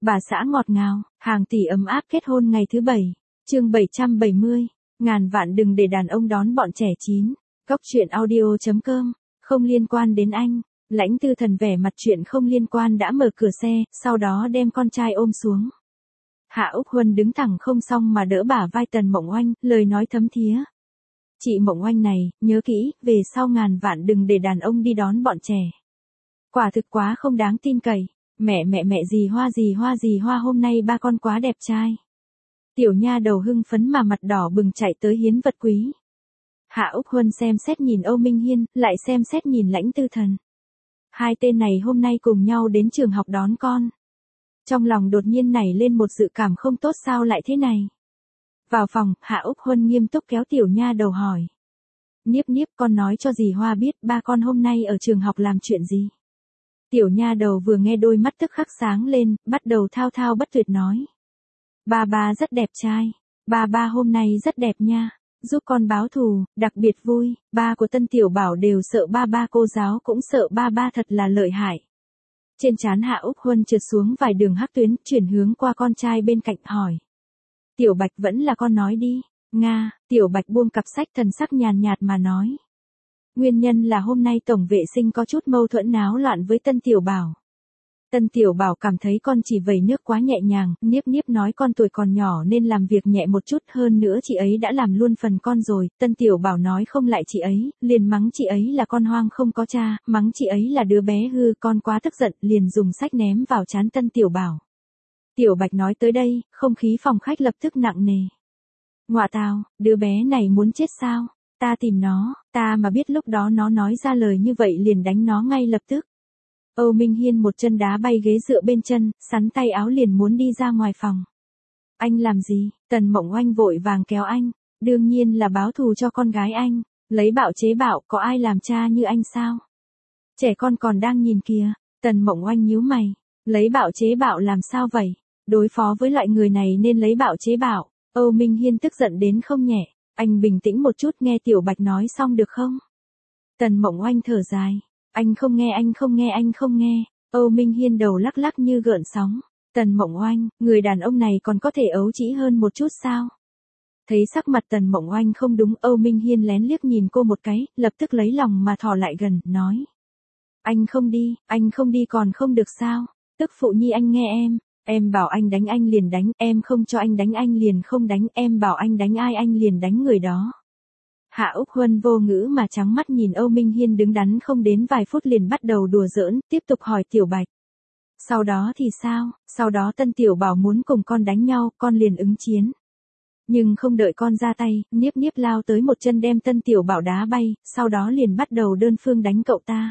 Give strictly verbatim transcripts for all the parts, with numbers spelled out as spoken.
Bà xã ngọt ngào, hàng tỷ ấm áp kết hôn ngày thứ bảy. Chương bảy trăm bảy mươi. Ngàn vạn đừng để đàn ông đón bọn trẻ chín. Góc truyện audio chấm com. Không liên quan đến anh. Lãnh Tư Thần vẻ mặt chuyện không liên quan đã mở cửa xe, sau đó đem con trai ôm xuống. Hạ Úc Huân đứng thẳng không xong mà đỡ bả vai Tần Mộng Oanh, lời nói thấm thía. Chị Mộng Oanh này, nhớ kỹ, về sau ngàn vạn đừng để đàn ông đi đón bọn trẻ. Quả thực quá không đáng tin cậy. Mẹ mẹ mẹ gì hoa gì hoa gì hoa hôm nay ba con quá đẹp trai. Tiểu nha đầu hưng phấn mà mặt đỏ bừng chạy tới hiến vật quý. Hạ Úc Huân xem xét nhìn Âu Minh Hiên, lại xem xét nhìn Lãnh Tư Thần. Hai tên này hôm nay cùng nhau đến trường học đón con. Trong lòng đột nhiên nảy lên một dự cảm không tốt sao lại thế này. Vào phòng, Hạ Úc Huân nghiêm túc kéo tiểu nha đầu hỏi. Niếp niếp con nói cho dì Hoa biết ba con hôm nay ở trường học làm chuyện gì. Tiểu nha đầu vừa nghe đôi mắt tức khắc sáng lên, bắt đầu thao thao bất tuyệt nói. Ba ba rất đẹp trai. Ba ba hôm nay rất đẹp nha. Giúp con báo thù, đặc biệt vui. Ba của Tân Tiểu Bảo đều sợ ba ba, cô giáo cũng sợ ba ba, thật là lợi hại. Trên trán Hạ Úc Huân trượt xuống vài đường hắc tuyến, chuyển hướng qua con trai bên cạnh hỏi. Tiểu Bạch vẫn là con nói đi. Nga, Tiểu Bạch buông cặp sách thần sắc nhàn nhạt mà nói. Nguyên nhân là hôm nay tổng vệ sinh có chút mâu thuẫn náo loạn với Tân Tiểu Bảo. Tân Tiểu Bảo cảm thấy con chỉ vẩy nước quá nhẹ nhàng, Niếp Niếp nói con tuổi còn nhỏ nên làm việc nhẹ một chút, hơn nữa chị ấy đã làm luôn phần con rồi. Tân Tiểu Bảo nói không lại chị ấy, liền mắng chị ấy là con hoang không có cha, mắng chị ấy là đứa bé hư, con quá tức giận, liền dùng sách ném vào trán Tân Tiểu Bảo. Tiểu Bạch nói tới đây, không khí phòng khách lập tức nặng nề. Ngoạ tào, đứa bé này muốn chết sao? Ta tìm nó, ta mà biết lúc đó nó nói ra lời như vậy liền đánh nó ngay lập tức. Âu Minh Hiên một chân đá bay ghế dựa bên chân, sắn tay áo liền muốn đi ra ngoài phòng. Anh làm gì? Tần Mộng Oanh vội vàng kéo anh. Đương nhiên là báo thù cho con gái anh. Lấy bạo chế bạo, có ai làm cha như anh sao? Trẻ con còn đang nhìn kìa. Tần Mộng Oanh nhíu mày. Lấy bạo chế bạo làm sao vậy? Đối phó với loại người này nên lấy bạo chế bạo. Âu Minh Hiên tức giận đến không nhẹ. Anh bình tĩnh một chút, nghe Tiểu Bạch nói xong được không? Tần Mộng Oanh thở dài. Anh không nghe, anh không nghe, anh không nghe. Âu Minh Hiên đầu lắc lắc như gợn sóng. Tần Mộng Oanh, người đàn ông này còn có thể ấu trĩ hơn một chút sao? Thấy sắc mặt Tần Mộng Oanh không đúng, Âu Minh Hiên lén liếc nhìn cô một cái, lập tức lấy lòng mà thò lại gần, nói. Anh không đi, anh không đi còn không được sao? Tức phụ nhi anh nghe em. Em bảo anh đánh anh liền đánh, em không cho anh đánh anh liền không đánh, em bảo anh đánh ai anh liền đánh người đó. Hạ Úc Huân vô ngữ mà trắng mắt nhìn Âu Minh Hiên đứng đắn không đến vài phút liền bắt đầu đùa giỡn, tiếp tục hỏi Tiểu Bạch. Sau đó thì sao? Sau đó Tân Tiểu Bảo muốn cùng con đánh nhau, con liền ứng chiến. Nhưng không đợi con ra tay, Niếp Niếp lao tới một chân đem Tân Tiểu Bảo đá bay, sau đó liền bắt đầu đơn phương đánh cậu ta.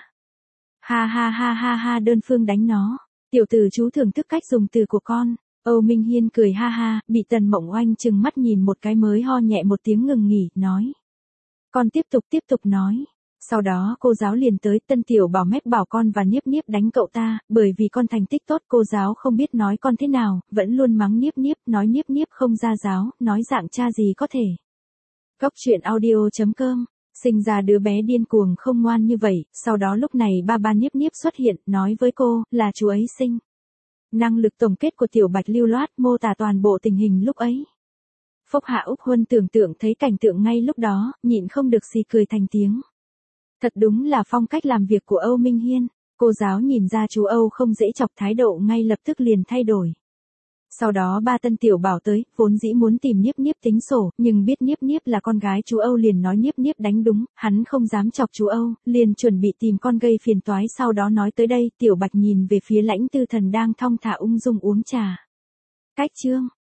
Ha ha ha ha ha, đơn phương đánh nó. Tiểu tử chú thưởng thức cách dùng từ của con. Âu Minh Hiên cười ha ha, bị Tần Mộng Oanh chừng mắt nhìn một cái mới ho nhẹ một tiếng ngừng nghỉ, nói. Con tiếp tục tiếp tục nói. Sau đó cô giáo liền tới, Tân Tiểu Bảo mép bảo con và Niếp Niếp đánh cậu ta, bởi vì con thành tích tốt cô giáo không biết nói con thế nào, vẫn luôn mắng Niếp Niếp, nói Niếp Niếp không ra giáo, nói dạng cha gì có thể. Góc truyện audio chấm com. Sinh ra đứa bé điên cuồng không ngoan như vậy, sau đó lúc này ba ba Niếp Niếp xuất hiện, nói với cô, là chú ấy sinh. Năng lực tổng kết của Tiểu Bạch lưu loát mô tả toàn bộ tình hình lúc ấy. Phúc Hạ Úc Huân tưởng tượng thấy cảnh tượng ngay lúc đó, nhịn không được xì cười thành tiếng. Thật đúng là phong cách làm việc của Âu Minh Hiên, cô giáo nhìn ra chú Âu không dễ chọc, thái độ ngay lập tức liền thay đổi. Sau đó ba Tân Tiểu Bảo tới, vốn dĩ muốn tìm Niếp Niếp tính sổ, nhưng biết Niếp Niếp là con gái chú Âu liền nói Niếp Niếp đánh đúng, hắn không dám chọc chú Âu, liền chuẩn bị tìm con gây phiền toái, sau đó nói tới đây, Tiểu Bạch nhìn về phía Lãnh Tư Thần đang thong thả ung dung uống trà. Cách chương